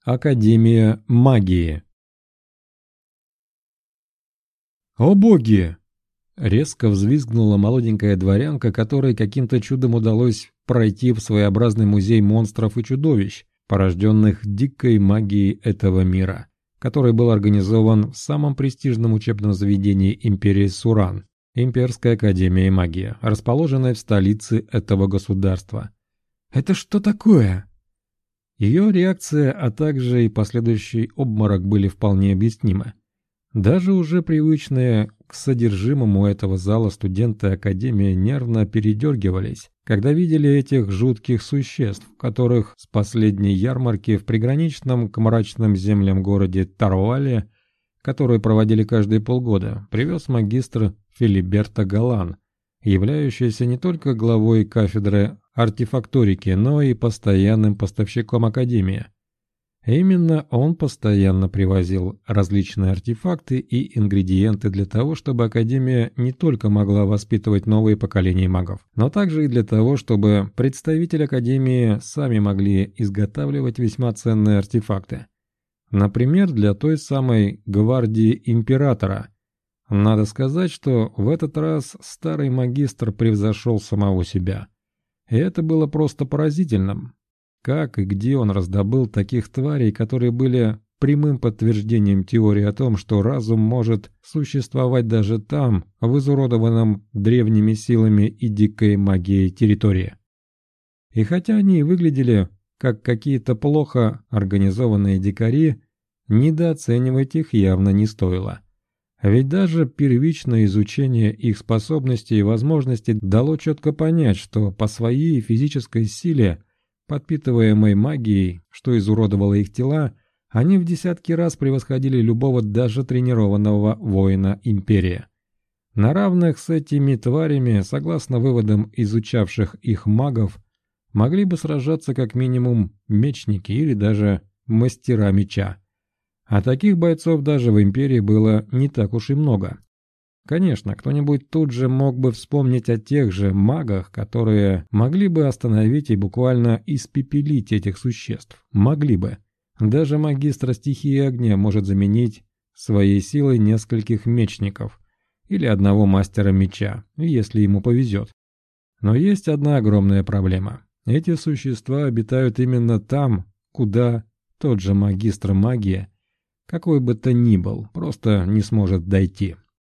Академия магии. «О боги!» — резко взвизгнула молоденькая дворянка, которой каким-то чудом удалось пройти в своеобразный музей монстров и чудовищ, порожденных дикой магией этого мира, который был организован в самом престижном учебном заведении империи Суран, Имперская академия магии, расположенная в столице этого государства. «Это что такое?» Ее реакция, а также и последующий обморок были вполне объяснимы. Даже уже привычные к содержимому этого зала студенты Академии нервно передергивались, когда видели этих жутких существ, которых с последней ярмарки в приграничном к мрачным землям городе Тарвале, которую проводили каждые полгода, привез магистр Филиберто Галан, являющийся не только главой кафедры артефакторики, но и постоянным поставщиком Академии. Именно он постоянно привозил различные артефакты и ингредиенты для того, чтобы Академия не только могла воспитывать новые поколения магов, но также и для того, чтобы представители Академии сами могли изготавливать весьма ценные артефакты. Например, для той самой гвардии императора. Надо сказать, что в этот раз старый магистр превзошел самого себя. И это было просто поразительным. Как и где он раздобыл таких тварей, которые были прямым подтверждением теории о том, что разум может существовать даже там, в изуродованном древними силами и дикой магией территории. И хотя они и выглядели как какие-то плохо организованные дикари, недооценивать их явно не стоило. Ведь даже первичное изучение их способностей и возможностей дало четко понять, что по своей физической силе, подпитываемой магией, что изуродовало их тела, они в десятки раз превосходили любого даже тренированного воина империи. На равных с этими тварями, согласно выводам изучавших их магов, могли бы сражаться как минимум мечники или даже мастера меча. А таких бойцов даже в империи было не так уж и много. Конечно, кто-нибудь тут же мог бы вспомнить о тех же магах, которые могли бы остановить и буквально испепелить этих существ. Могли бы. Даже магистр стихии огня может заменить своей силой нескольких мечников или одного мастера меча, если ему повезет. Но есть одна огромная проблема. Эти существа обитают именно там, куда тот же магистр магии, какой бы то ни был, просто не сможет дойти.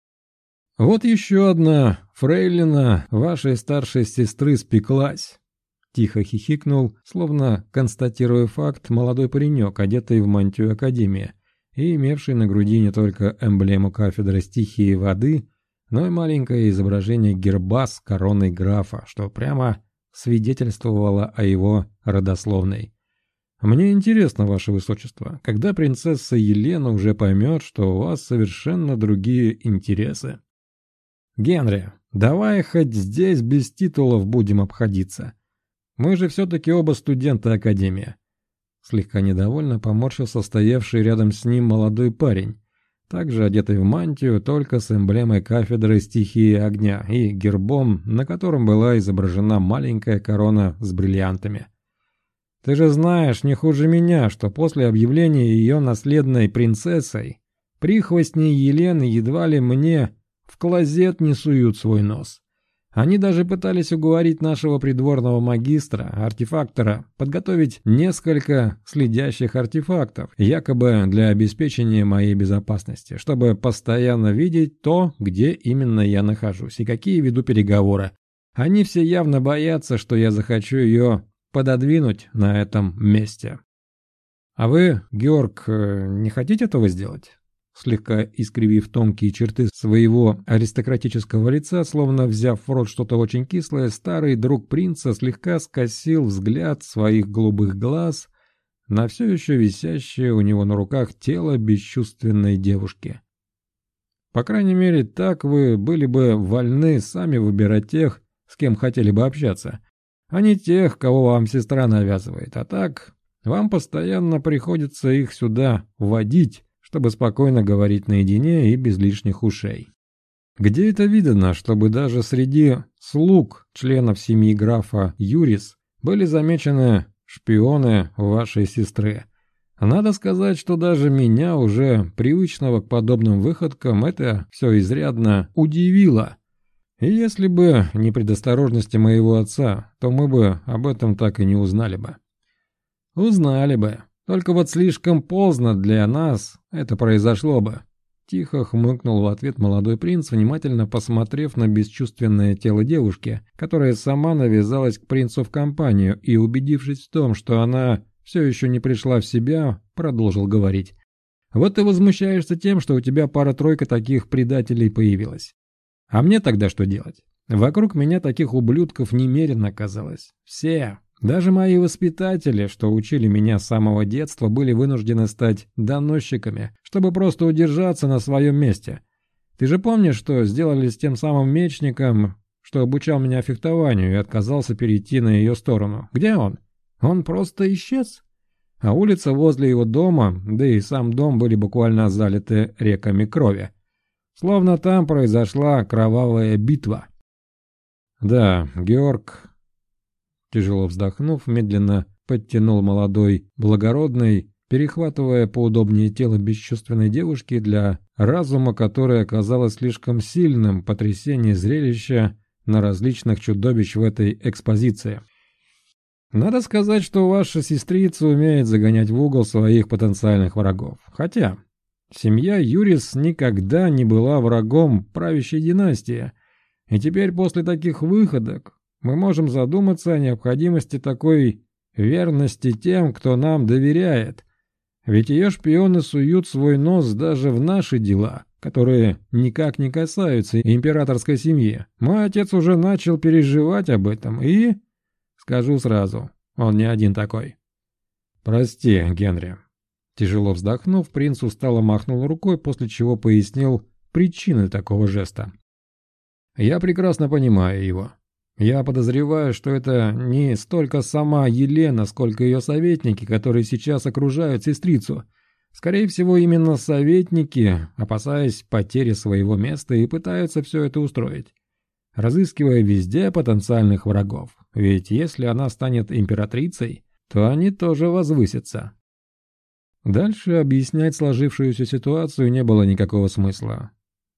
«Вот еще одна фрейлина вашей старшей сестры спеклась», — тихо хихикнул, словно констатируя факт, молодой паренек, одетый в мантию Академии и имевший на груди не только эмблему кафедры стихии воды, но и маленькое изображение герба с короной графа, что прямо свидетельствовало о его родословной. «Мне интересно, ваше высочество, когда принцесса Елена уже поймет, что у вас совершенно другие интересы». «Генри, давай хоть здесь без титулов будем обходиться. Мы же все-таки оба студенты Академии». Слегка недовольно поморщился стоявший рядом с ним молодой парень, также одетый в мантию, только с эмблемой кафедры стихии огня и гербом, на котором была изображена маленькая корона с бриллиантами. «Ты же знаешь не хуже меня, что после объявления ее наследной принцессой прихвостни Елены едва ли мне в клозет не суют свой нос. Они даже пытались уговорить нашего придворного магистра, артефактора, подготовить несколько следящих артефактов, якобы для обеспечения моей безопасности, чтобы постоянно видеть то, где именно я нахожусь и какие веду переговоры. Они все явно боятся, что я захочу ее пододвинуть на этом месте. А вы, Георг, не хотите этого сделать?» Слегка искривив тонкие черты своего аристократического лица, словно взяв в рот что-то очень кислое, старый друг принца слегка скосил взгляд своих голубых глаз на все еще висящее у него на руках тело бесчувственной девушки. «По крайней мере, так вы были бы вольны сами выбирать тех, с кем хотели бы общаться, а не тех, кого вам сестра навязывает. А так, вам постоянно приходится их сюда водить, чтобы спокойно говорить наедине и без лишних ушей. Где это видано, чтобы даже среди слуг членов семьи графа Юрис были замечены шпионы вашей сестры? Надо сказать, что даже меня, уже привычного к подобным выходкам, это все изрядно удивило. И если бы не предосторожности моего отца, то мы бы об этом так и не узнали бы. Узнали бы. Только вот слишком поздно для нас это произошло бы. Тихо хмыкнул в ответ молодой принц, внимательно посмотрев на бесчувственное тело девушки, которая сама навязалась к принцу в компанию, и, убедившись в том, что она все еще не пришла в себя, продолжил говорить. «Вот ты возмущаешься тем, что у тебя пара-тройка таких предателей появилась. А мне тогда что делать? Вокруг меня таких ублюдков немерено оказалось. Все, даже мои воспитатели, что учили меня с самого детства, были вынуждены стать доносчиками, чтобы просто удержаться на своем месте. Ты же помнишь, что сделали с тем самым мечником, что обучал меня фехтованию и отказался перейти на ее сторону? Где он? Он просто исчез. А улица возле его дома, да и сам дом были буквально залиты реками крови. Словно там произошла кровавая битва. Да, Георг, тяжело вздохнув, медленно подтянул молодой, благородный, перехватывая поудобнее тело бесчувственной девушки, для разума которой оказалось слишком сильным потрясение зрелища на различных чудовищ в этой экспозиции. Надо сказать, что ваша сестрица умеет загонять в угол своих потенциальных врагов. Хотя семья Юрис никогда не была врагом правящей династии, и теперь после таких выходок мы можем задуматься о необходимости такой верности тем, кто нам доверяет. Ведь ее шпионы суют свой нос даже в наши дела, которые никак не касаются императорской семьи. Мой отец уже начал переживать об этом, и... Скажу сразу, он не один такой. «Прости, Генри». Тяжело вздохнув, принц устало махнул рукой, после чего пояснил причины такого жеста. «Я прекрасно понимаю его. Я подозреваю, что это не столько сама Елена, сколько ее советники, которые сейчас окружают сестрицу. Скорее всего, именно советники, опасаясь потери своего места, и пытаются все это устроить, разыскивая везде потенциальных врагов. Ведь если она станет императрицей, то они тоже возвысятся». Дальше объяснять сложившуюся ситуацию не было никакого смысла.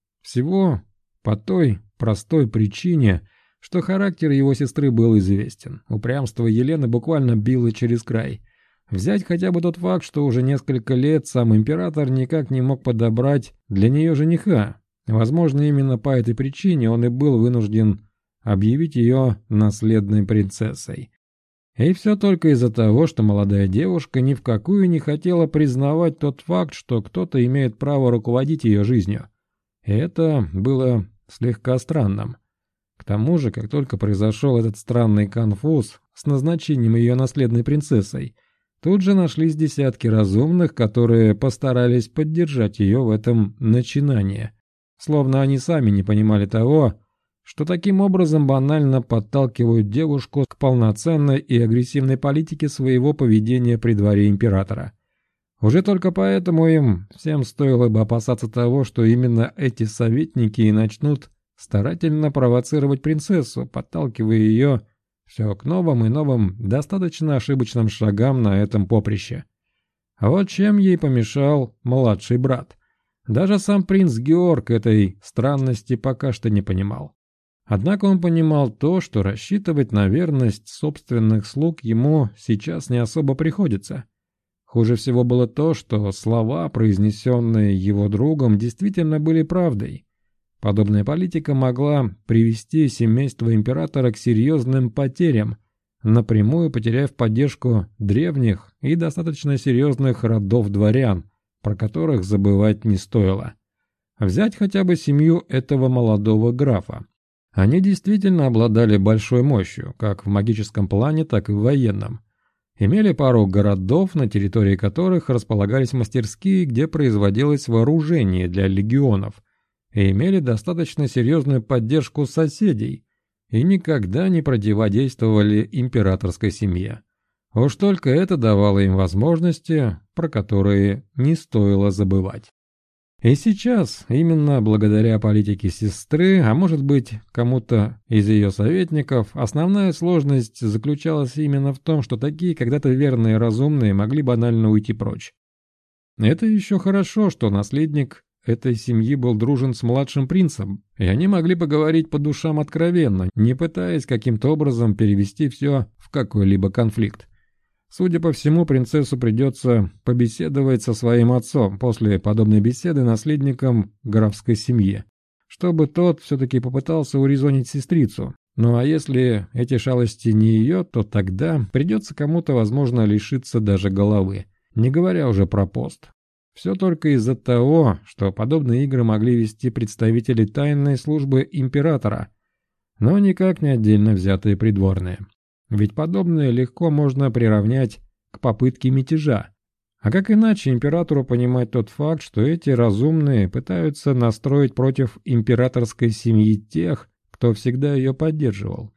Всего по той простой причине, что характер его сестры был известен. Упрямство Елены буквально било через край. Взять хотя бы тот факт, что уже несколько лет сам император никак не мог подобрать для нее жениха. Возможно, именно по этой причине он и был вынужден объявить ее наследной принцессой. И все только из-за того, что молодая девушка ни в какую не хотела признавать тот факт, что кто-то имеет право руководить ее жизнью. И это было слегка странным. К тому же, как только произошел этот странный конфуз с назначением ее наследной принцессой, тут же нашлись десятки разумных, которые постарались поддержать ее в этом начинании. Словно они сами не понимали того, что таким образом банально подталкивают девушку к полноценной и агрессивной политике своего поведения при дворе императора. Уже только поэтому им всем стоило бы опасаться того, что именно эти советники и начнут старательно провоцировать принцессу, подталкивая ее все к новым и новым, достаточно ошибочным шагам на этом поприще. А вот чем ей помешал младший брат. Даже сам принц Георг этой странности пока что не понимал. Однако он понимал то, что рассчитывать на верность собственных слуг ему сейчас не особо приходится. Хуже всего было то, что слова, произнесенные его другом, действительно были правдой. Подобная политика могла привести семейство императора к серьезным потерям, напрямую потеряв поддержку древних и достаточно серьезных родов дворян, про которых забывать не стоило. Взять хотя бы семью этого молодого графа. Они действительно обладали большой мощью, как в магическом плане, так и в военном. Имели пару городов, на территории которых располагались мастерские, где производилось вооружение для легионов, и имели достаточно серьезную поддержку соседей, и никогда не противодействовали императорской семье. Уж только это давало им возможности, про которые не стоило забывать. И сейчас, именно благодаря политике сестры, а может быть, кому-то из ее советников, основная сложность заключалась именно в том, что такие когда-то верные и разумные могли банально уйти прочь. Это еще хорошо, что наследник этой семьи был дружен с младшим принцем, и они могли поговорить по душам откровенно, не пытаясь каким-то образом перевести все в какой-либо конфликт. Судя по всему, принцессу придется побеседовать со своим отцом после подобной беседы наследником графской семьи, чтобы тот все-таки попытался урезонить сестрицу. Ну а если эти шалости не ее, то тогда придется кому-то, возможно, лишиться даже головы, не говоря уже про пост. Все только из-за того, что подобные игры могли вести представители тайной службы императора, но никак не отдельно взятые придворные. Ведь подобное легко можно приравнять к попытке мятежа. А как иначе императору понимать тот факт, что эти разумные пытаются настроить против императорской семьи тех, кто всегда ее поддерживал?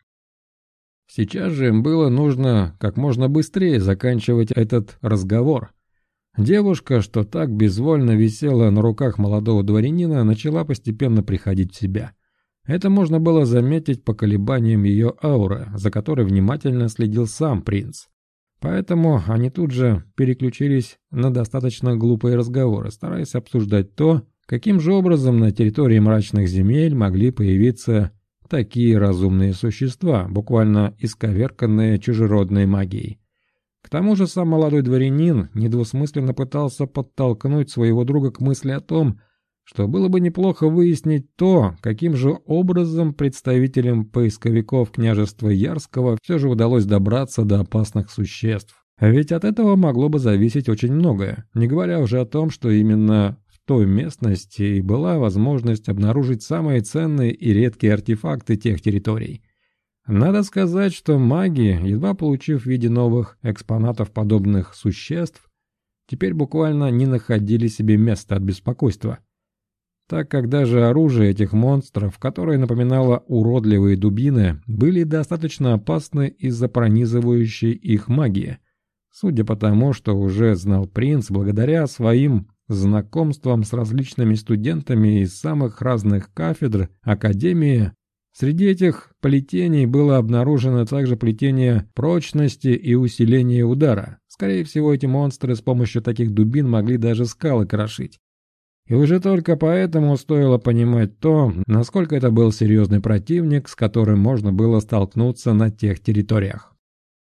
Сейчас же им было нужно как можно быстрее заканчивать этот разговор. Девушка, что так безвольно висела на руках молодого дворянина, начала постепенно приходить в себя. Это можно было заметить по колебаниям ее ауры, за которой внимательно следил сам принц. Поэтому они тут же переключились на достаточно глупые разговоры, стараясь обсуждать то, каким же образом на территории мрачных земель могли появиться такие разумные существа, буквально исковерканные чужеродной магией. К тому же сам молодой дворянин недвусмысленно пытался подтолкнуть своего друга к мысли о том, что было бы неплохо выяснить то, каким же образом представителям поисковиков княжества Ярского все же удалось добраться до опасных существ. Ведь от этого могло бы зависеть очень многое, не говоря уже о том, что именно в той местности и была возможность обнаружить самые ценные и редкие артефакты тех территорий. Надо сказать, что маги, едва получив в виде новых экспонатов подобных существ, теперь буквально не находили себе места от беспокойства, так как даже оружие этих монстров, которое напоминало уродливые дубины, были достаточно опасны из-за пронизывающей их магии. Судя по тому, что уже знал принц, благодаря своим знакомствам с различными студентами из самых разных кафедр Академии, среди этих плетений было обнаружено также плетение прочности и усиления удара. Скорее всего, эти монстры с помощью таких дубин могли даже скалы крошить. И уже только поэтому стоило понимать то, насколько это был серьезный противник, с которым можно было столкнуться на тех территориях.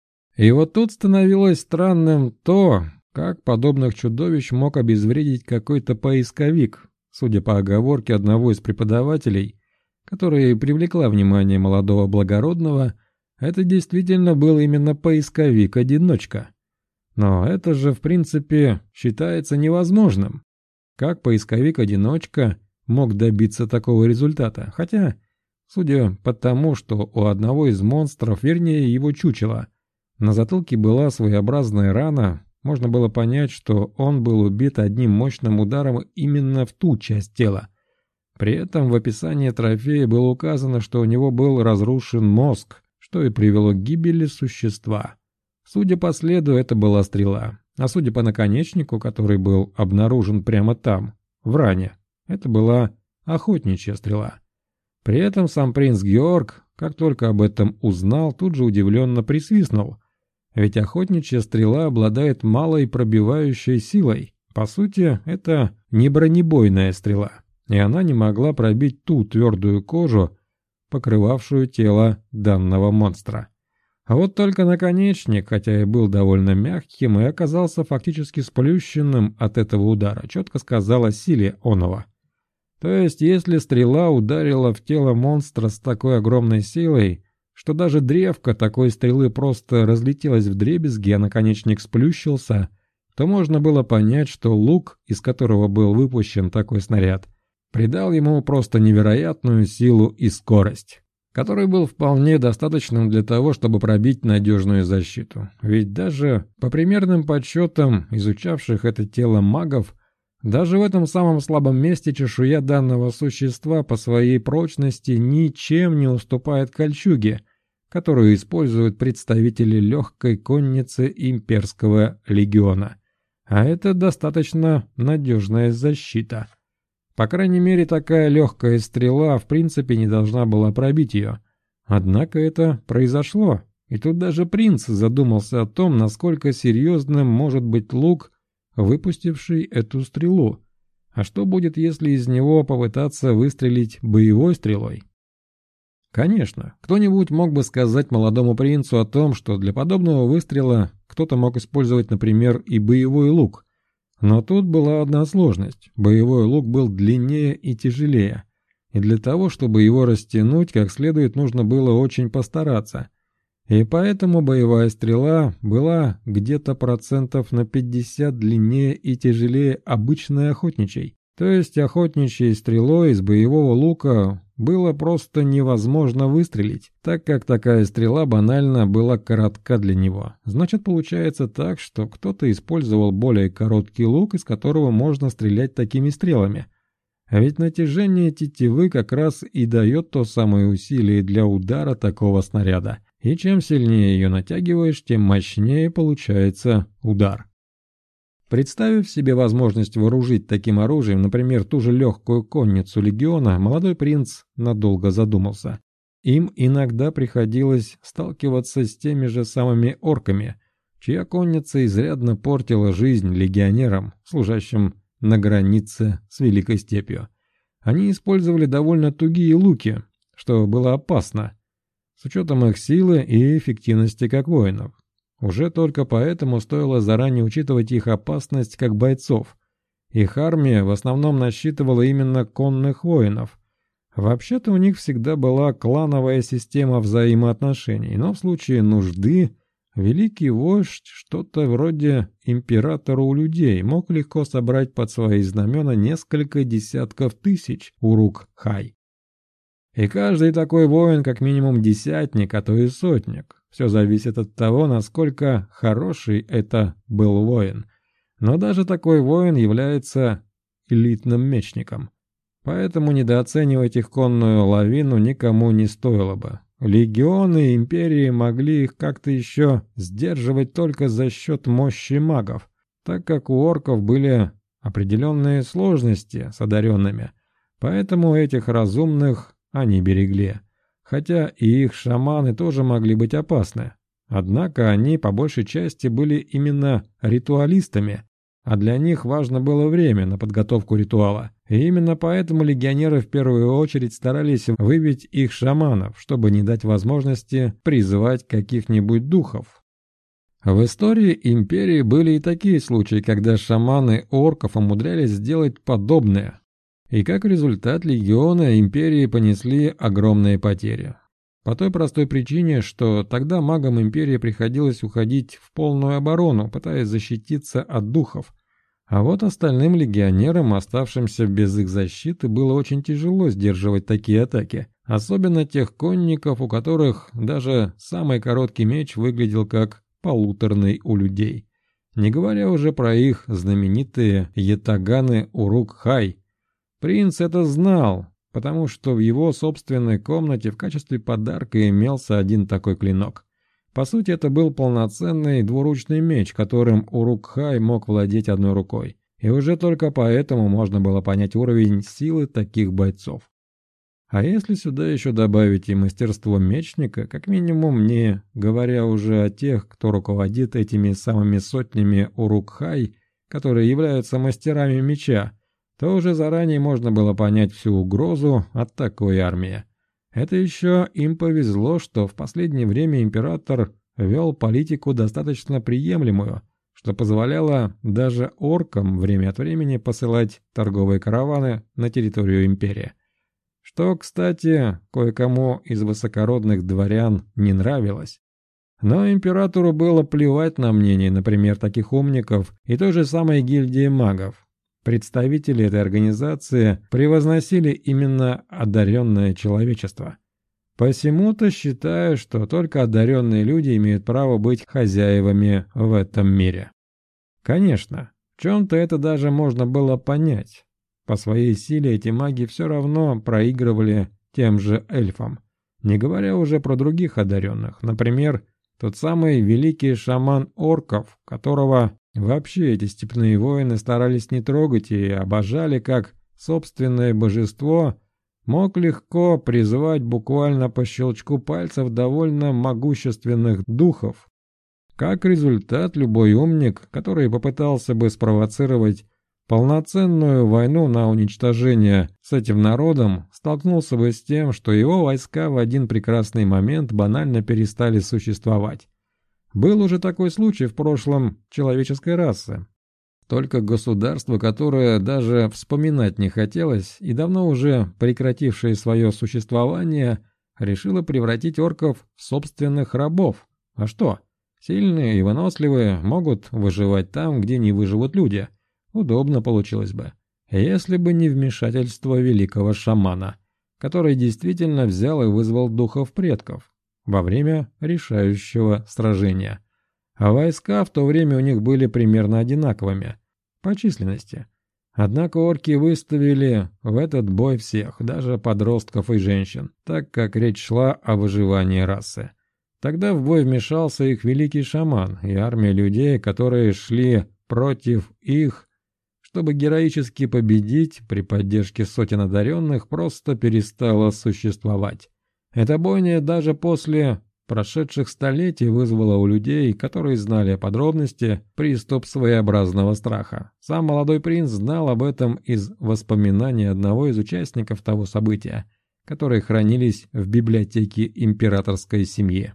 И вот тут становилось странным то, как подобных чудовищ мог обезвредить какой-то поисковик, судя по оговорке одного из преподавателей, которая привлекла внимание молодого благородного, это действительно был именно поисковик-одиночка. Но это же, в принципе, считается невозможным. Как поисковик-одиночка мог добиться такого результата? Хотя, судя по тому, что у одного из монстров, вернее его чучела, на затылке была своеобразная рана, можно было понять, что он был убит одним мощным ударом именно в ту часть тела. При этом в описании трофея было указано, что у него был разрушен мозг, что и привело к гибели существа. Судя по следу, это была стрела. А судя по наконечнику, который был обнаружен прямо там, в ране, это была охотничья стрела. При этом сам принц Георг, как только об этом узнал, тут же удивленно присвистнул. Ведь охотничья стрела обладает малой пробивающей силой. По сути, это не бронебойная стрела, и она не могла пробить ту твердую кожу, покрывавшую тело данного монстра. А вот только наконечник, хотя и был довольно мягким, и оказался фактически сплющенным от этого удара, четко сказал о силе оного. То есть, если стрела ударила в тело монстра с такой огромной силой, что даже древко такой стрелы просто разлетелось вдребезги, а наконечник сплющился, то можно было понять, что лук, из которого был выпущен такой снаряд, придал ему просто невероятную силу и скорость, который был вполне достаточным для того, чтобы пробить надежную защиту. Ведь даже по примерным подсчетам изучавших это тело магов, даже в этом самом слабом месте чешуя данного существа по своей прочности ничем не уступает кольчуге, которую используют представители легкой конницы имперского легиона. А это достаточно надежная защита. По крайней мере, такая легкая стрела в принципе не должна была пробить ее. Однако это произошло, и тут даже принц задумался о том, насколько серьезным может быть лук, выпустивший эту стрелу. А что будет, если из него попытаться выстрелить боевой стрелой? Конечно, кто-нибудь мог бы сказать молодому принцу о том, что для подобного выстрела кто-то мог использовать, например, и боевой лук. Но тут была одна сложность. Боевой лук был длиннее и тяжелее. И для того, чтобы его растянуть как следует, нужно было очень постараться. И поэтому боевая стрела была где-то процентов на 50 длиннее и тяжелее обычной охотничьей. То есть охотничьей стрелой из боевого лука было просто невозможно выстрелить, так как такая стрела банально была коротка для него. Значит, получается так, что кто-то использовал более короткий лук, из которого можно стрелять такими стрелами. А ведь натяжение тетивы как раз и дает то самое усилие для удара такого снаряда. И чем сильнее ее натягиваешь, тем мощнее получается удар. Представив себе возможность вооружить таким оружием, например, ту же легкую конницу легиона, молодой принц надолго задумался. Им иногда приходилось сталкиваться с теми же самыми орками, чья конница изрядно портила жизнь легионерам, служащим на границе с Великой Степью. Они использовали довольно тугие луки, что было опасно, с учетом их силы и эффективности как воинов. Уже только поэтому стоило заранее учитывать их опасность как бойцов. Их армия в основном насчитывала именно конных воинов. Вообще-то у них всегда была клановая система взаимоотношений, но в случае нужды великий вождь, что-то вроде императора у людей, мог легко собрать под свои знамена несколько десятков тысяч урук-хай. И каждый такой воин как минимум десятник, а то и сотник. Все зависит от того, насколько хороший это был воин. Но даже такой воин является элитным мечником. Поэтому недооценивать их конную лавину никому не стоило бы. Легионы империи могли их как-то еще сдерживать только за счет мощи магов, так как у орков были определенные сложности с одаренными. Поэтому этих разумных они берегли. Хотя и их шаманы тоже могли быть опасны. Однако они по большей части были именно ритуалистами, а для них важно было время на подготовку ритуала. И именно поэтому легионеры в первую очередь старались выбить их шаманов, чтобы не дать возможности призывать каких-нибудь духов. В истории империи были и такие случаи, когда шаманы орков умудрялись сделать подобное. И как результат легионы империи понесли огромные потери. По той простой причине, что тогда магам империи приходилось уходить в полную оборону, пытаясь защититься от духов. А вот остальным легионерам, оставшимся без их защиты, было очень тяжело сдерживать такие атаки. Особенно тех конников, у которых даже самый короткий меч выглядел как полуторный у людей. Не говоря уже про их знаменитые ятаганы Урук-хай. Принц это знал, потому что в его собственной комнате в качестве подарка имелся один такой клинок. По сути, это был полноценный двуручный меч, которым Урук-хай мог владеть одной рукой. И уже только поэтому можно было понять уровень силы таких бойцов. А если сюда еще добавить и мастерство мечника, как минимум не говоря уже о тех, кто руководит этими самыми сотнями Урук-хай, которые являются мастерами меча, то уже заранее можно было понять всю угрозу от такой армии. Это еще им повезло, что в последнее время император вел политику достаточно приемлемую, что позволяло даже оркам время от времени посылать торговые караваны на территорию империи. Что, кстати, кое-кому из высокородных дворян не нравилось. Но императору было плевать на мнение, например, таких умников и той же самой гильдии магов. Представители этой организации превозносили именно одаренное человечество. Посему-то считаю, что только одаренные люди имеют право быть хозяевами в этом мире. Конечно, в чем-то это даже можно было понять. По своей силе эти маги все равно проигрывали тем же эльфам. Не говоря уже про других одаренных. Например, тот самый великий шаман орков, которого вообще эти степные воины старались не трогать и обожали как собственное божество, мог легко призвать буквально по щелчку пальцев довольно могущественных духов. Как результат, любой умник, который попытался бы спровоцировать полноценную войну на уничтожение с этим народом, столкнулся бы с тем, что его войска в один прекрасный момент банально перестали существовать. Был уже такой случай в прошлом человеческой расы. Только государство, которое даже вспоминать не хотелось и давно уже прекратившее свое существование, решило превратить орков в собственных рабов. А что? Сильные и выносливые могут выживать там, где не выживут люди. Удобно получилось бы, если бы не вмешательство великого шамана, который действительно взял и вызвал духов предков во время решающего сражения. А войска в то время у них были примерно одинаковыми по численности. Однако орки выставили в этот бой всех, даже подростков и женщин, так как речь шла о выживании расы. Тогда в бой вмешался их великий шаман, и армия людей, которые шли против их, чтобы героически победить при поддержке сотен одаренных, просто перестала существовать. Эта бойня даже после прошедших столетий вызвала у людей, которые знали подробности, приступ своеобразного страха. Сам молодой принц знал об этом из воспоминаний одного из участников того события, которые хранились в библиотеке императорской семьи.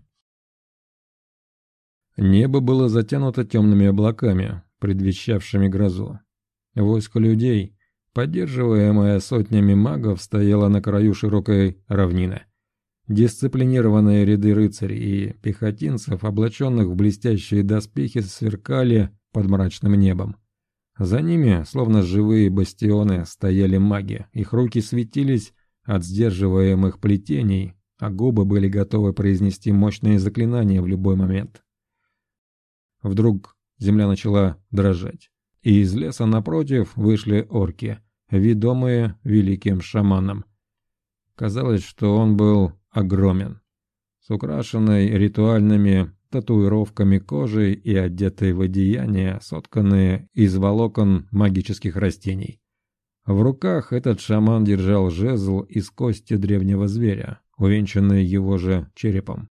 Небо было затянуто темными облаками, предвещавшими грозу. Войско людей, поддерживаемое сотнями магов, стояло на краю широкой равнины. Дисциплинированные ряды рыцарей и пехотинцев, облаченных в блестящие доспехи, сверкали под мрачным небом. За ними, словно живые бастионы, стояли маги. Их руки светились от сдерживаемых плетений, а губы были готовы произнести мощные заклинания в любой момент. Вдруг земля начала дрожать, и из леса напротив вышли орки, ведомые великим шаманом. Казалось, что он был огромен, с украшенной ритуальными татуировками кожей и одетой в одеяния, сотканные из волокон магических растений. В руках этот шаман держал жезл из кости древнего зверя, увенчанный его же черепом.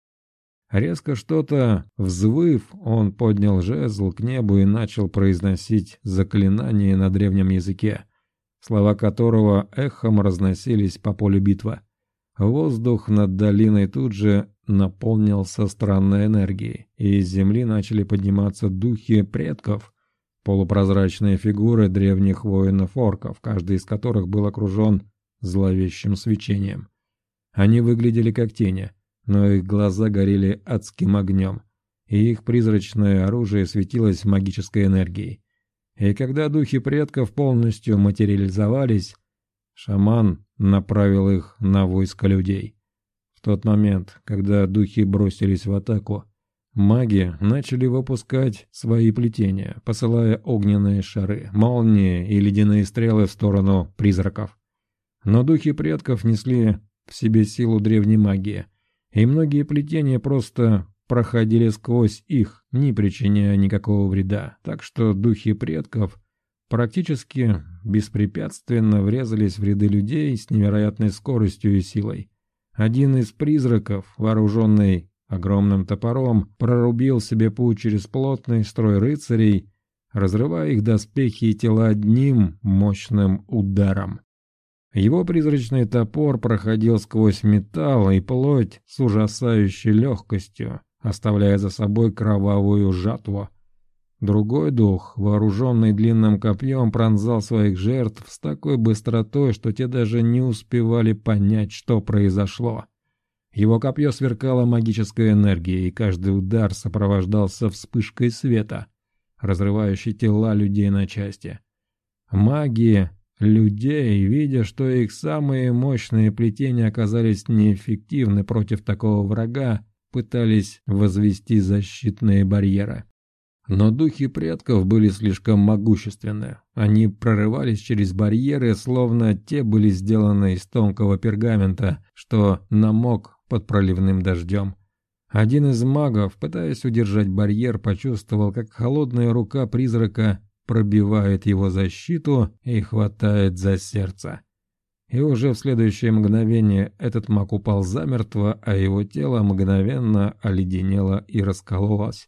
Резко что-то взвыв, он поднял жезл к небу и начал произносить заклинание на древнем языке, слова которого эхом разносились по полю битвы. Воздух над долиной тут же наполнился странной энергией, и из земли начали подниматься духи предков, полупрозрачные фигуры древних воинов-орков, каждый из которых был окружен зловещим свечением. Они выглядели как тени, но их глаза горели адским огнем, и их призрачное оружие светилось магической энергией. И когда духи предков полностью материализовались, шаман направил их на войско людей. В тот момент, когда духи бросились в атаку, маги начали выпускать свои плетения, посылая огненные шары, молнии и ледяные стрелы в сторону призраков. Но духи предков несли в себе силу древней магии, и многие плетения просто проходили сквозь их, не причиняя никакого вреда, так что духи предков практически беспрепятственно врезались в ряды людей с невероятной скоростью и силой. Один из призраков, вооруженный огромным топором, прорубил себе путь через плотный строй рыцарей, разрывая их доспехи и тела одним мощным ударом. Его призрачный топор проходил сквозь металл и плоть с ужасающей легкостью, оставляя за собой кровавую жатву. Другой дух, вооруженный длинным копьем, пронзал своих жертв с такой быстротой, что те даже не успевали понять, что произошло. Его копье сверкало магической энергией, и каждый удар сопровождался вспышкой света, разрывающей тела людей на части. Маги людей, видя, что их самые мощные плетения оказались неэффективны против такого врага, пытались возвести защитные барьеры. Но духи предков были слишком могущественны. Они прорывались через барьеры, словно те были сделаны из тонкого пергамента, что намок под проливным дождем. Один из магов, пытаясь удержать барьер, почувствовал, как холодная рука призрака пробивает его защиту и хватает за сердце. И уже в следующее мгновение этот маг упал замертво, а его тело мгновенно оледенело и раскололось.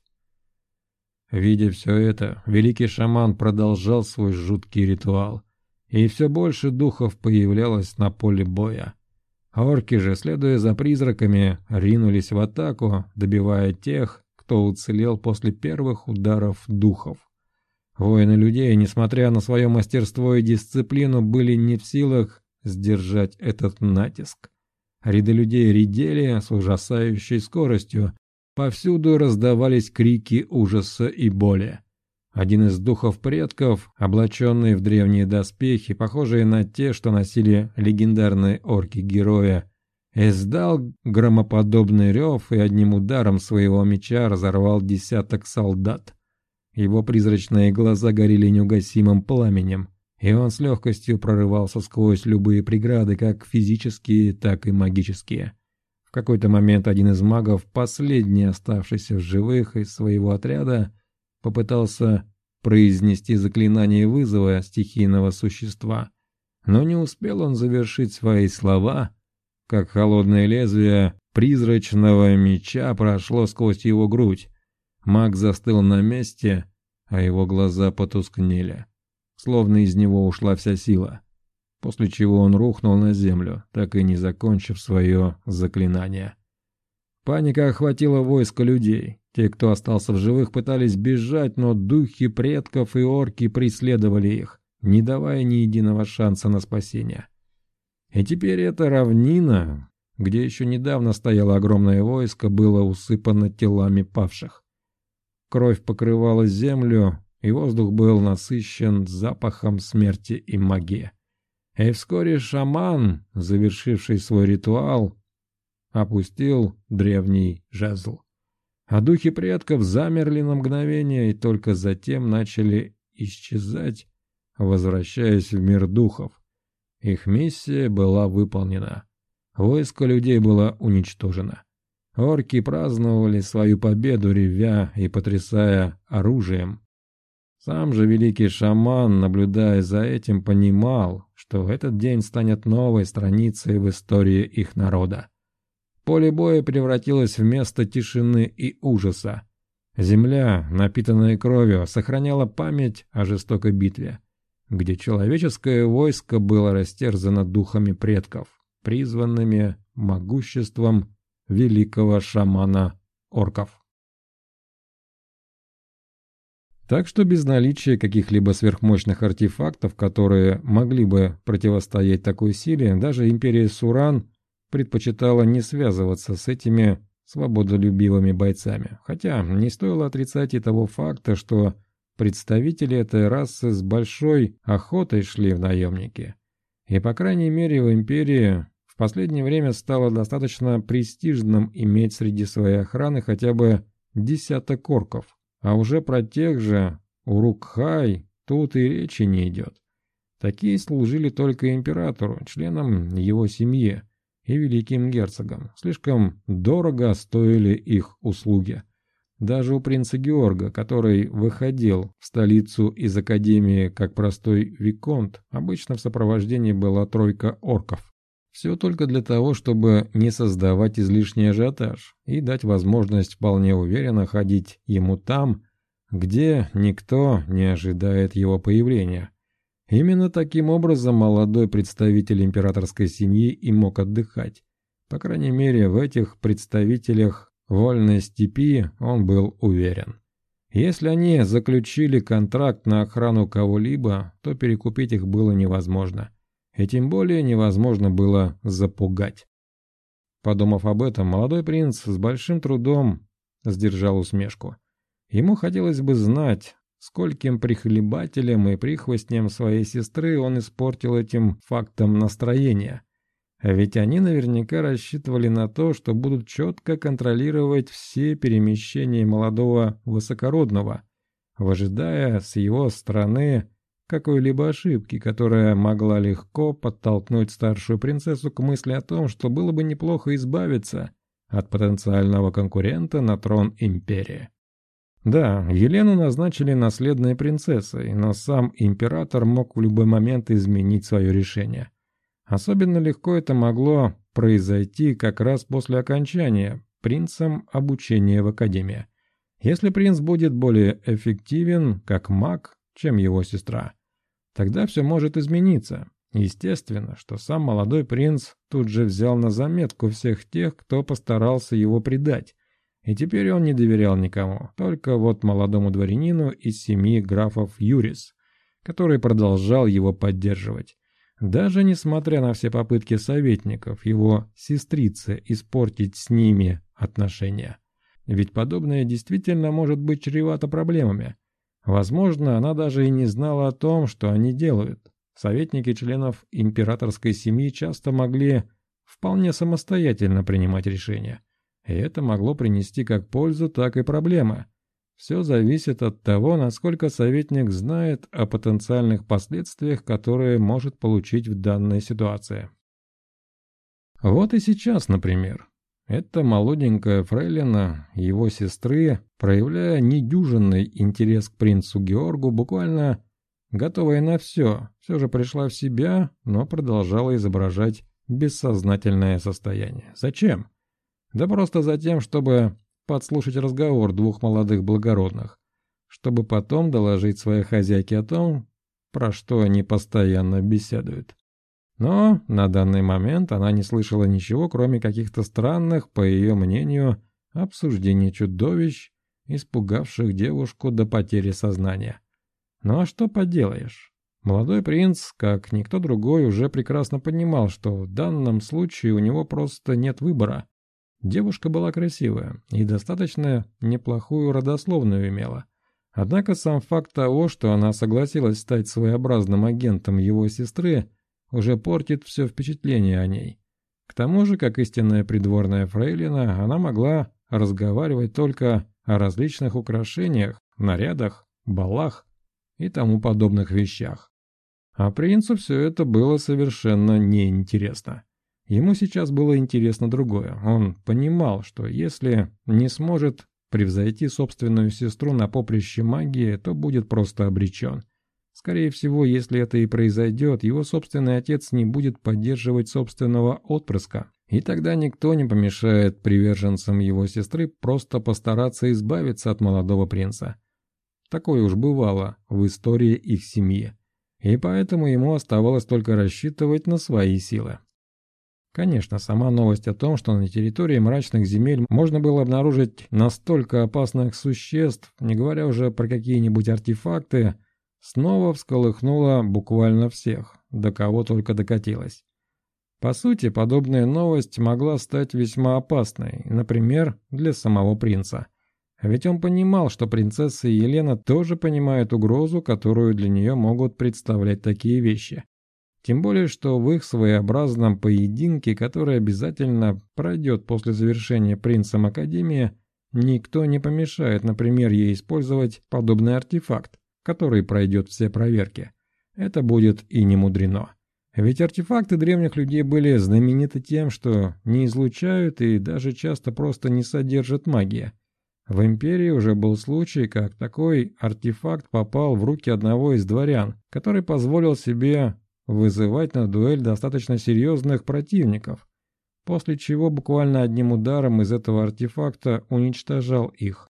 Видя все это, великий шаман продолжал свой жуткий ритуал, и все больше духов появлялось на поле боя. Орки же, следуя за призраками, ринулись в атаку, добивая тех, кто уцелел после первых ударов духов. Воины людей, несмотря на свое мастерство и дисциплину, были не в силах сдержать этот натиск. Ряды людей редели с ужасающей скоростью, повсюду раздавались крики ужаса и боли. Один из духов предков, облаченный в древние доспехи, похожие на те, что носили легендарные орки-героя, издал громоподобный рев и одним ударом своего меча разорвал десяток солдат. Его призрачные глаза горели неугасимым пламенем, и он с легкостью прорывался сквозь любые преграды, как физические, так и магические. В какой-то момент один из магов, последний оставшийся в живых из своего отряда, попытался произнести заклинание вызова стихийного существа, но не успел он завершить свои слова, как холодное лезвие призрачного меча прошло сквозь его грудь. Маг застыл на месте, а его глаза потускнели, словно из него ушла вся сила, после чего он рухнул на землю, так и не закончив свое заклинание. Паника охватила войско людей. Те, кто остался в живых, пытались бежать, но духи предков и орки преследовали их, не давая ни единого шанса на спасение. И теперь эта равнина, где еще недавно стояло огромное войско, была усыпана телами павших. Кровь покрывала землю, и воздух был насыщен запахом смерти и магии. И вскоре шаман, завершивший свой ритуал, опустил древний жезл. А духи предков замерли на мгновение и только затем начали исчезать, возвращаясь в мир духов. Их миссия была выполнена. Войско людей было уничтожено. Орки праздновали свою победу, ревя и потрясая оружием. Сам же великий шаман, наблюдая за этим, понимал, что этот день станет новой страницей в истории их народа. Поле боя превратилось в место тишины и ужаса. Земля, напитанная кровью, сохраняла память о жестокой битве, где человеческое войско было растерзано духами предков, призванными могуществом великого шамана орков. Так что без наличия каких-либо сверхмощных артефактов, которые могли бы противостоять такой силе, даже империя Суран предпочитала не связываться с этими свободолюбивыми бойцами. Хотя не стоило отрицать и того факта, что представители этой расы с большой охотой шли в наемники. И по крайней мере в империи в последнее время стало достаточно престижным иметь среди своей охраны хотя бы десяток орков. А уже про тех же Урукхай тут и речи не идет. Такие служили только императору, членам его семьи и великим герцогам. Слишком дорого стоили их услуги. Даже у принца Георга, который выходил в столицу из академии как простой виконт, обычно в сопровождении была тройка орков. Все только для того, чтобы не создавать излишний ажиотаж и дать возможность вполне уверенно ходить ему там, где никто не ожидает его появления. Именно таким образом молодой представитель императорской семьи и мог отдыхать. По крайней мере, в этих представителях вольной степи он был уверен. Если они заключили контракт на охрану кого-либо, то перекупить их было невозможно. И тем более невозможно было запугать. Подумав об этом, молодой принц с большим трудом сдержал усмешку. Ему хотелось бы знать, скольким прихлебателям и прихвостням своей сестры он испортил этим фактом настроения. Ведь они наверняка рассчитывали на то, что будут четко контролировать все перемещения молодого высокородного, выжидая с его стороны какой-либо ошибки, которая могла легко подтолкнуть старшую принцессу к мысли о том, что было бы неплохо избавиться от потенциального конкурента на трон империи. Да, Елену назначили наследной принцессой, но сам император мог в любой момент изменить свое решение. Особенно легко это могло произойти как раз после окончания принцем обучения в академии. Если принц будет более эффективен как маг, чем его сестра, тогда все может измениться. Естественно, что сам молодой принц тут же взял на заметку всех тех, кто постарался его предать. И теперь он не доверял никому, только вот молодому дворянину из семьи графов Юрис, который продолжал его поддерживать. Даже несмотря на все попытки советников его сестрицы испортить с ними отношения. Ведь подобное действительно может быть чревато проблемами. Возможно, она даже и не знала о том, что они делают. Советники членов императорской семьи часто могли вполне самостоятельно принимать решения. И это могло принести как пользу, так и проблемы. Все зависит от того, насколько советник знает о потенциальных последствиях, которые может получить в данной ситуации. Вот и сейчас, например, эта молоденькая фрейлина, его сестры, проявляя недюжинный интерес к принцу Георгу, буквально готовая на все же пришла в себя, но продолжала изображать бессознательное состояние. Зачем? Да просто за тем, чтобы подслушать разговор двух молодых благородных, чтобы потом доложить своей хозяйке о том, про что они постоянно беседуют. Но на данный момент она не слышала ничего, кроме каких-то странных, по ее мнению, обсуждений чудовищ, испугавших девушку до потери сознания. Ну а что поделаешь? Молодой принц, как никто другой, уже прекрасно понимал, что в данном случае у него просто нет выбора. Девушка была красивая и достаточно неплохую родословную имела. Однако сам факт того, что она согласилась стать своеобразным агентом его сестры, уже портит все впечатление о ней. К тому же, как истинная придворная фрейлина, она могла разговаривать только о различных украшениях, нарядах, балах и тому подобных вещах. А принцу все это было совершенно неинтересно. Ему сейчас было интересно другое. Он понимал, что если не сможет превзойти собственную сестру на поприще магии, то будет просто обречен. Скорее всего, если это и произойдет, его собственный отец не будет поддерживать собственного отпрыска. И тогда никто не помешает приверженцам его сестры просто постараться избавиться от молодого принца. Такое уж бывало в истории их семьи. И поэтому ему оставалось только рассчитывать на свои силы. Конечно, сама новость о том, что на территории мрачных земель можно было обнаружить настолько опасных существ, не говоря уже про какие-нибудь артефакты, снова всколыхнула буквально всех, до кого только докатилась. По сути, подобная новость могла стать весьма опасной, например, для самого принца. Ведь он понимал, что принцесса Елена тоже понимает угрозу, которую для нее могут представлять такие вещи. Тем более, что в их своеобразном поединке, который обязательно пройдет после завершения принцем Академии, никто не помешает, например, ей использовать подобный артефакт, который пройдет все проверки. Это будет и не мудрено. Ведь артефакты древних людей были знамениты тем, что не излучают и даже часто просто не содержат магии. В Империи уже был случай, как такой артефакт попал в руки одного из дворян, который позволил себе вызывать на дуэль достаточно серьезных противников, после чего буквально одним ударом из этого артефакта уничтожал их.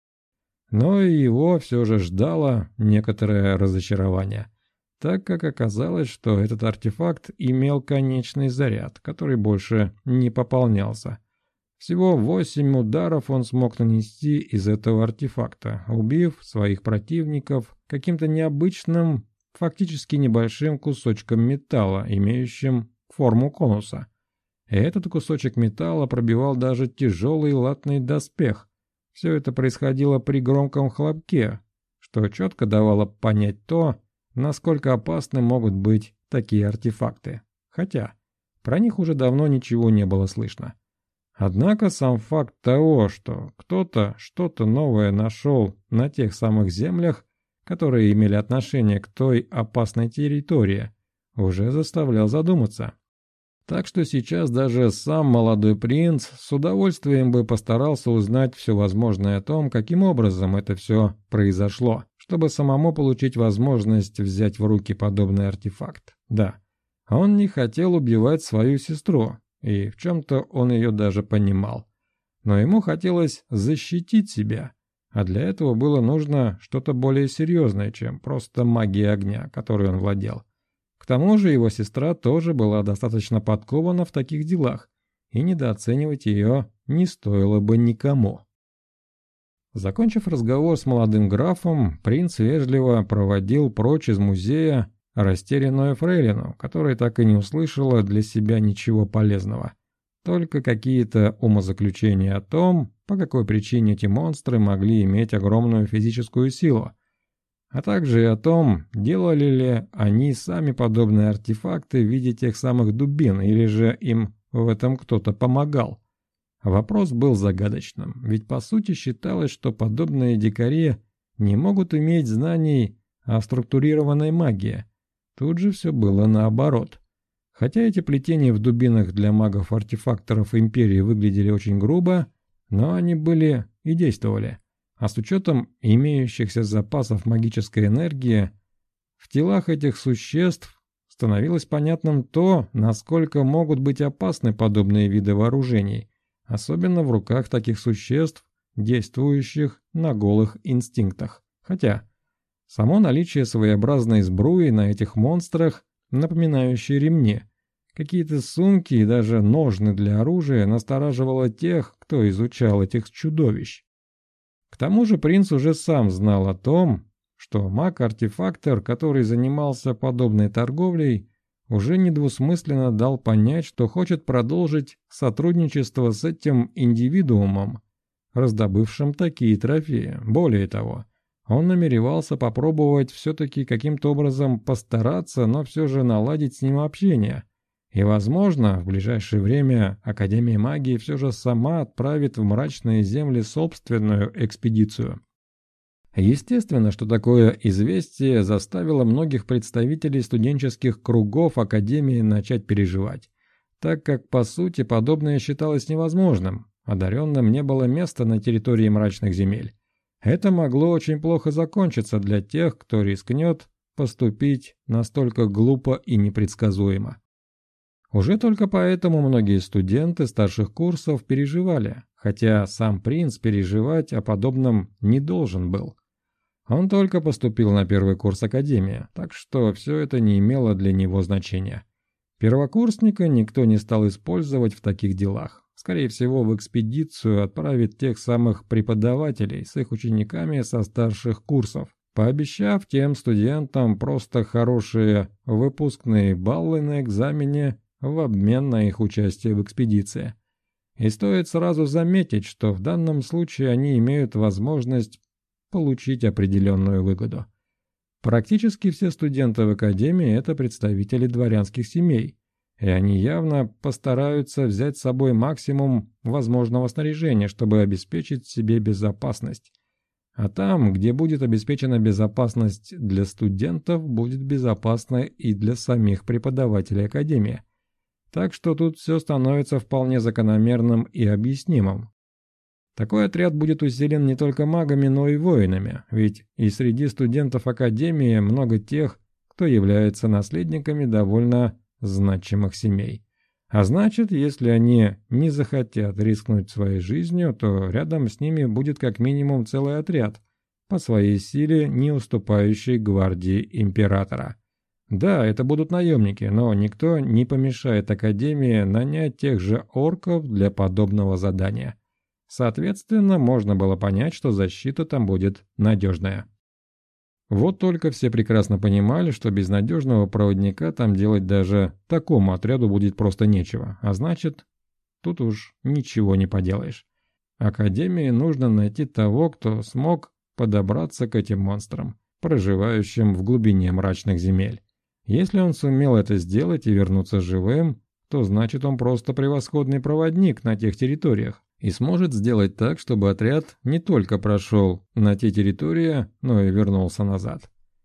Но и его все же ждало некоторое разочарование, так как оказалось, что этот артефакт имел конечный заряд, который больше не пополнялся. Всего 8 ударов он смог нанести из этого артефакта, убив своих противников каким-то необычным, фактически небольшим кусочком металла, имеющим форму конуса. И этот кусочек металла пробивал даже тяжелый латный доспех. Все это происходило при громком хлопке, что четко давало понять то, насколько опасны могут быть такие артефакты. Хотя про них уже давно ничего не было слышно. Однако сам факт того, что кто-то что-то новое нашел на тех самых землях, которые имели отношение к той опасной территории, уже заставлял задуматься. Так что сейчас даже сам молодой принц с удовольствием бы постарался узнать все возможное о том, каким образом это все произошло, чтобы самому получить возможность взять в руки подобный артефакт. Да, он не хотел убивать свою сестру, и в чем-то он ее даже понимал. Но ему хотелось защитить себя, а для этого было нужно что-то более серьезное, чем просто магия огня, которой он владел. К тому же его сестра тоже была достаточно подкована в таких делах, и недооценивать ее не стоило бы никому. Закончив разговор с молодым графом, принц вежливо проводил прочь из музея растерянную фрейлину, которая так и не услышала для себя ничего полезного. Только какие-то умозаключения о том, по какой причине эти монстры могли иметь огромную физическую силу, а также и о том, делали ли они сами подобные артефакты в виде тех самых дубин, или же им в этом кто-то помогал. Вопрос был загадочным, ведь по сути считалось, что подобные дикари не могут иметь знаний о структурированной магии. Тут же все было наоборот. Хотя эти плетения в дубинах для магов-артефакторов Империи выглядели очень грубо, но они были и действовали. А с учетом имеющихся запасов магической энергии, в телах этих существ становилось понятным то, насколько могут быть опасны подобные виды вооружений, особенно в руках таких существ, действующих на голых инстинктах. Хотя само наличие своеобразной сбруи на этих монстрах, напоминающей ремни, какие-то сумки и даже ножны для оружия, настораживало тех, кто изучал этих чудовищ. К тому же принц уже сам знал о том, что маг-артефактор, который занимался подобной торговлей, уже недвусмысленно дал понять, что хочет продолжить сотрудничество с этим индивидуумом, раздобывшим такие трофеи. Более того, он намеревался попробовать все-таки каким-то образом постараться, но все же наладить с ним общение. И, возможно, в ближайшее время Академия магии все же сама отправит в мрачные земли собственную экспедицию. Естественно, что такое известие заставило многих представителей студенческих кругов Академии начать переживать, так как, по сути, подобное считалось невозможным, одаренным не было места на территории мрачных земель. Это могло очень плохо закончиться для тех, кто рискнет поступить настолько глупо и непредсказуемо. Уже только поэтому многие студенты старших курсов переживали, хотя сам принц переживать о подобном не должен был. Он только поступил на первый курс академии, так что все это не имело для него значения. Первокурсника никто не стал использовать в таких делах. Скорее всего, в экспедицию отправят тех самых преподавателей с их учениками со старших курсов, пообещав тем студентам просто хорошие выпускные баллы на экзамене в обмен на их участие в экспедиции. И стоит сразу заметить, что в данном случае они имеют возможность получить определенную выгоду. Практически все студенты в академии – это представители дворянских семей, и они явно постараются взять с собой максимум возможного снаряжения, чтобы обеспечить себе безопасность. А там, где будет обеспечена безопасность для студентов, будет безопасно и для самих преподавателей академии. Так что тут все становится вполне закономерным и объяснимым. Такой отряд будет усилен не только магами, но и воинами, ведь и среди студентов Академии много тех, кто является наследниками довольно значимых семей. А значит, если они не захотят рискнуть своей жизнью, то рядом с ними будет как минимум целый отряд, по своей силе не уступающий гвардии императора. Да, это будут наемники, но никто не помешает Академии нанять тех же орков для подобного задания. Соответственно, можно было понять, что защита там будет надежная. Вот только все прекрасно понимали, что без надежного проводника там делать даже такому отряду будет просто нечего, а значит, тут уж ничего не поделаешь. Академии нужно найти того, кто смог подобраться к этим монстрам, проживающим в глубине мрачных земель. Если он сумел это сделать и вернуться живым, то значит он просто превосходный проводник на тех территориях и сможет сделать так, чтобы отряд не только прошел на те территории, но и вернулся назад.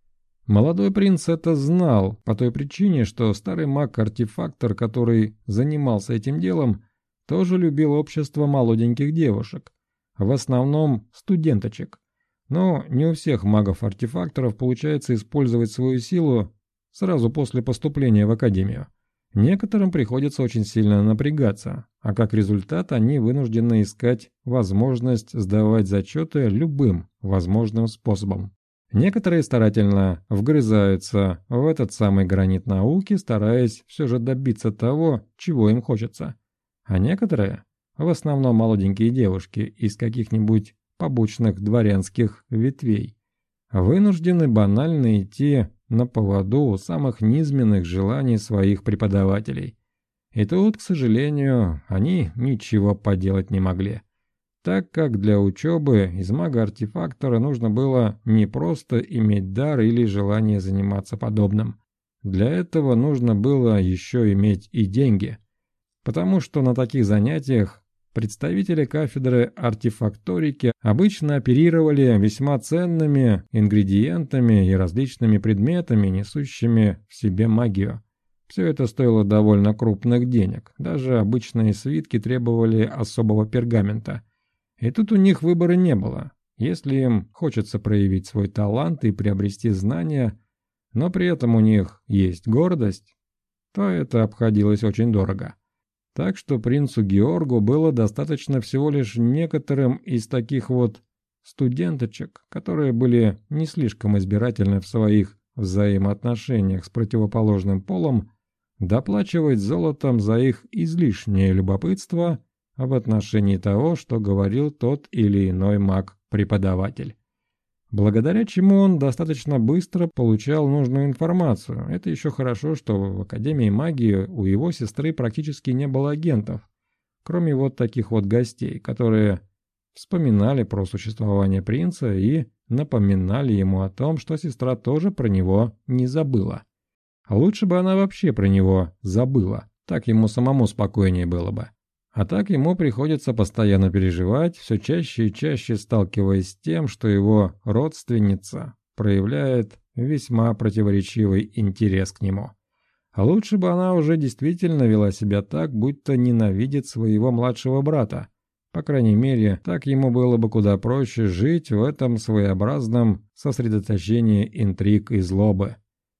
Молодой принц это знал по той причине, что старый маг-артефактор, который занимался этим делом, тоже любил общество молоденьких девушек, в основном студенточек. Но не у всех магов-артефакторов получается использовать свою силу сразу после поступления в академию. Некоторым приходится очень сильно напрягаться, а как результат они вынуждены искать возможность сдавать зачеты любым возможным способом. Некоторые старательно вгрызаются в этот самый гранит науки, стараясь все же добиться того, чего им хочется. А некоторые, в основном молоденькие девушки из каких-нибудь побочных дворянских ветвей, вынуждены банально идти на поводу у самых низменных желаний своих преподавателей. И тут, к сожалению, они ничего поделать не могли, так как для учебы из мага-артефактора нужно было не просто иметь дар или желание заниматься подобным. Для этого нужно было еще иметь и деньги, потому что на таких занятиях представители кафедры артефакторики обычно оперировали весьма ценными ингредиентами и различными предметами, несущими в себе магию. Все это стоило довольно крупных денег, даже обычные свитки требовали особого пергамента. И тут у них выбора не было. Если им хочется проявить свой талант и приобрести знания, но при этом у них есть гордость, то это обходилось очень дорого. Так что принцу Георгу было достаточно всего лишь некоторым из таких вот студенточек, которые были не слишком избирательны в своих взаимоотношениях с противоположным полом, доплачивать золотом за их излишнее любопытство в отношении того, что говорил тот или иной маг-преподаватель. Благодаря чему он достаточно быстро получал нужную информацию. Это еще хорошо, что в Академии магии у его сестры практически не было агентов, кроме вот таких вот гостей, которые вспоминали про существование принца и напоминали ему о том, что сестра тоже про него не забыла. А лучше бы она вообще про него забыла, так ему самому спокойнее было бы. А так ему приходится постоянно переживать, все чаще и чаще сталкиваясь с тем, что его родственница проявляет весьма противоречивый интерес к нему. А лучше бы она уже действительно вела себя так, будто ненавидит своего младшего брата. По крайней мере, так ему было бы куда проще жить в этом своеобразном сосредоточении интриг и злобы.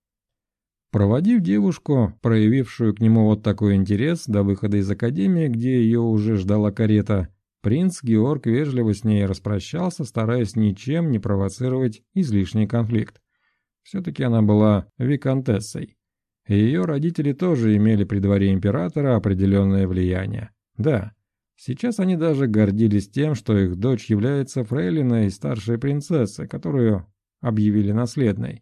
Проводив девушку, проявившую к нему вот такой интерес, до выхода из академии, где ее уже ждала карета, принц Георг вежливо с ней распрощался, стараясь ничем не провоцировать излишний конфликт. Все-таки она была виконтессой, и ее родители тоже имели при дворе императора определенное влияние. Да, сейчас они даже гордились тем, что их дочь является фрейлиной старшей принцессы, которую объявили наследной.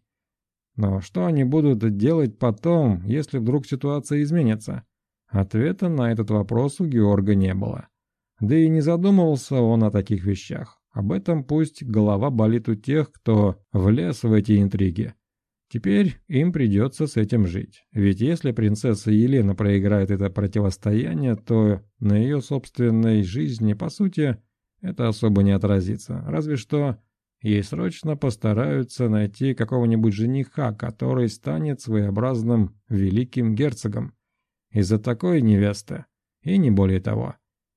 Но что они будут делать потом, если вдруг ситуация изменится? Ответа на этот вопрос у Георга не было. Да и не задумывался он о таких вещах. Об этом пусть голова болит у тех, кто влез в эти интриги. Теперь им придется с этим жить. Ведь если принцесса Елена проиграет это противостояние, то на ее собственной жизни, по сути, это особо не отразится. Разве что ей срочно постараются найти какого-нибудь жениха, который станет своеобразным великим герцогом из-за такой невесты, и не более того.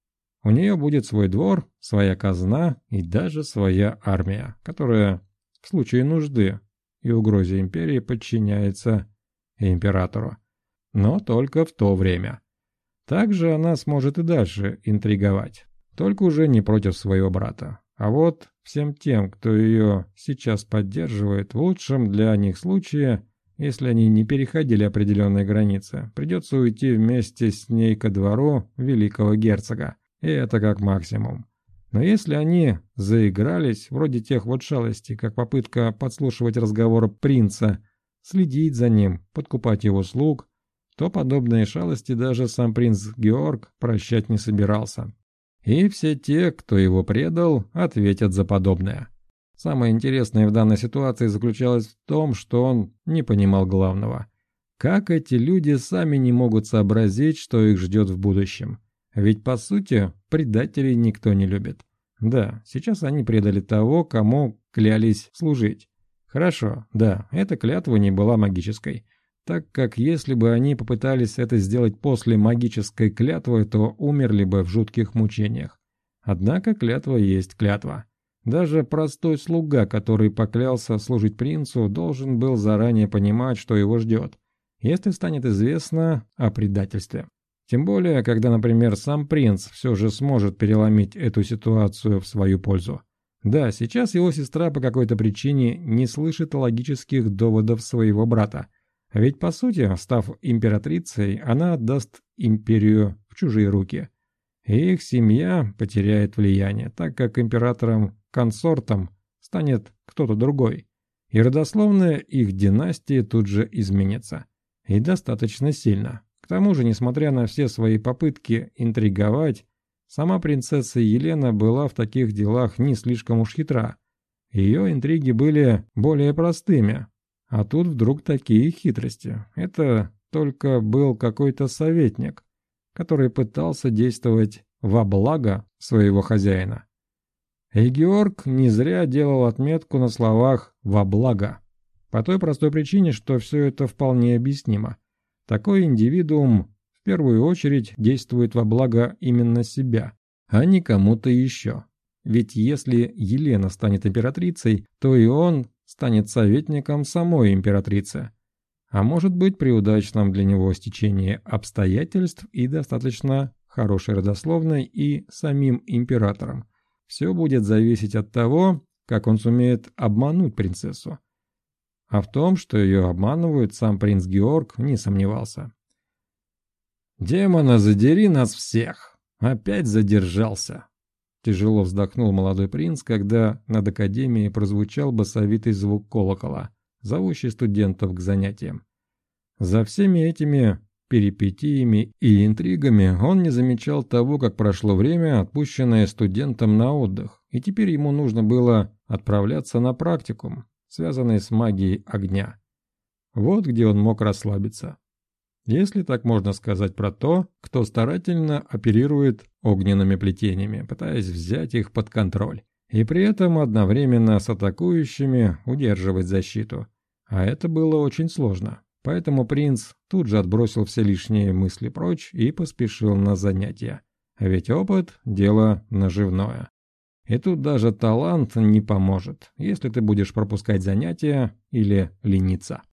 У нее будет свой двор, своя казна и даже своя армия, которая в случае нужды и угрозе империи подчиняется императору. Но только в то время. Также она сможет и дальше интриговать, только уже не против своего брата. А вот всем тем, кто ее сейчас поддерживает, в лучшем для них случае, если они не переходили определенные границы, придется уйти вместе с ней ко двору великого герцога. И это как максимум. Но если они заигрались, вроде тех вот шалостей, как попытка подслушивать разговор принца, следить за ним, подкупать его слуг, то подобные шалости даже сам принц Георг прощать не собирался. И все те, кто его предал, ответят за подобное. Самое интересное в данной ситуации заключалось в том, что он не понимал главного. Как эти люди сами не могут сообразить, что их ждет в будущем? Ведь, по сути, предателей никто не любит. Да, сейчас они предали того, кому клялись служить. Хорошо, да, эта клятва не была магической, так как если бы они попытались это сделать после магической клятвы, то умерли бы в жутких мучениях. Однако клятва есть клятва. Даже простой слуга, который поклялся служить принцу, должен был заранее понимать, что его ждет, если станет известно о предательстве. Тем более, когда, например, сам принц все же сможет переломить эту ситуацию в свою пользу. Да, сейчас его сестра по какой-то причине не слышит логических доводов своего брата. А ведь, по сути, став императрицей, она отдаст империю в чужие руки. И их семья потеряет влияние, так как императором-консортом станет кто-то другой. И родословная их династии тут же изменится. И достаточно сильно. К тому же, несмотря на все свои попытки интриговать, сама принцесса Елена была в таких делах не слишком уж хитра. Ее интриги были более простыми. А тут вдруг такие хитрости. Это только был какой-то советник, который пытался действовать во благо своего хозяина. И Георг не зря делал отметку на словах «во благо». По той простой причине, что все это вполне объяснимо. Такой индивидуум в первую очередь действует во благо именно себя, а не кому-то еще. Ведь если Елена станет императрицей, то и он станет советником самой императрицы. А может быть, при удачном для него стечении обстоятельств и достаточно хорошей родословной и самим императором. Все будет зависеть от того, как он сумеет обмануть принцессу. А в том, что ее обманывают, сам принц Георг не сомневался. «Демона, задери нас всех! Опять задержался!» Тяжело вздохнул молодой принц, когда над академией прозвучал басовитый звук колокола, зовущий студентов к занятиям. За всеми этими перипетиями и интригами он не замечал того, как прошло время, отпущенное студентам на отдых, и теперь ему нужно было отправляться на практикум, связанный с магией огня. Вот где он мог расслабиться. Если так можно сказать про то, кто старательно оперирует огненными плетениями, пытаясь взять их под контроль, и при этом одновременно с атакующими удерживать защиту. А это было очень сложно. Поэтому принц тут же отбросил все лишние мысли прочь и поспешил на занятия. А ведь опыт – дело наживное. И тут даже талант не поможет, если ты будешь пропускать занятия или лениться.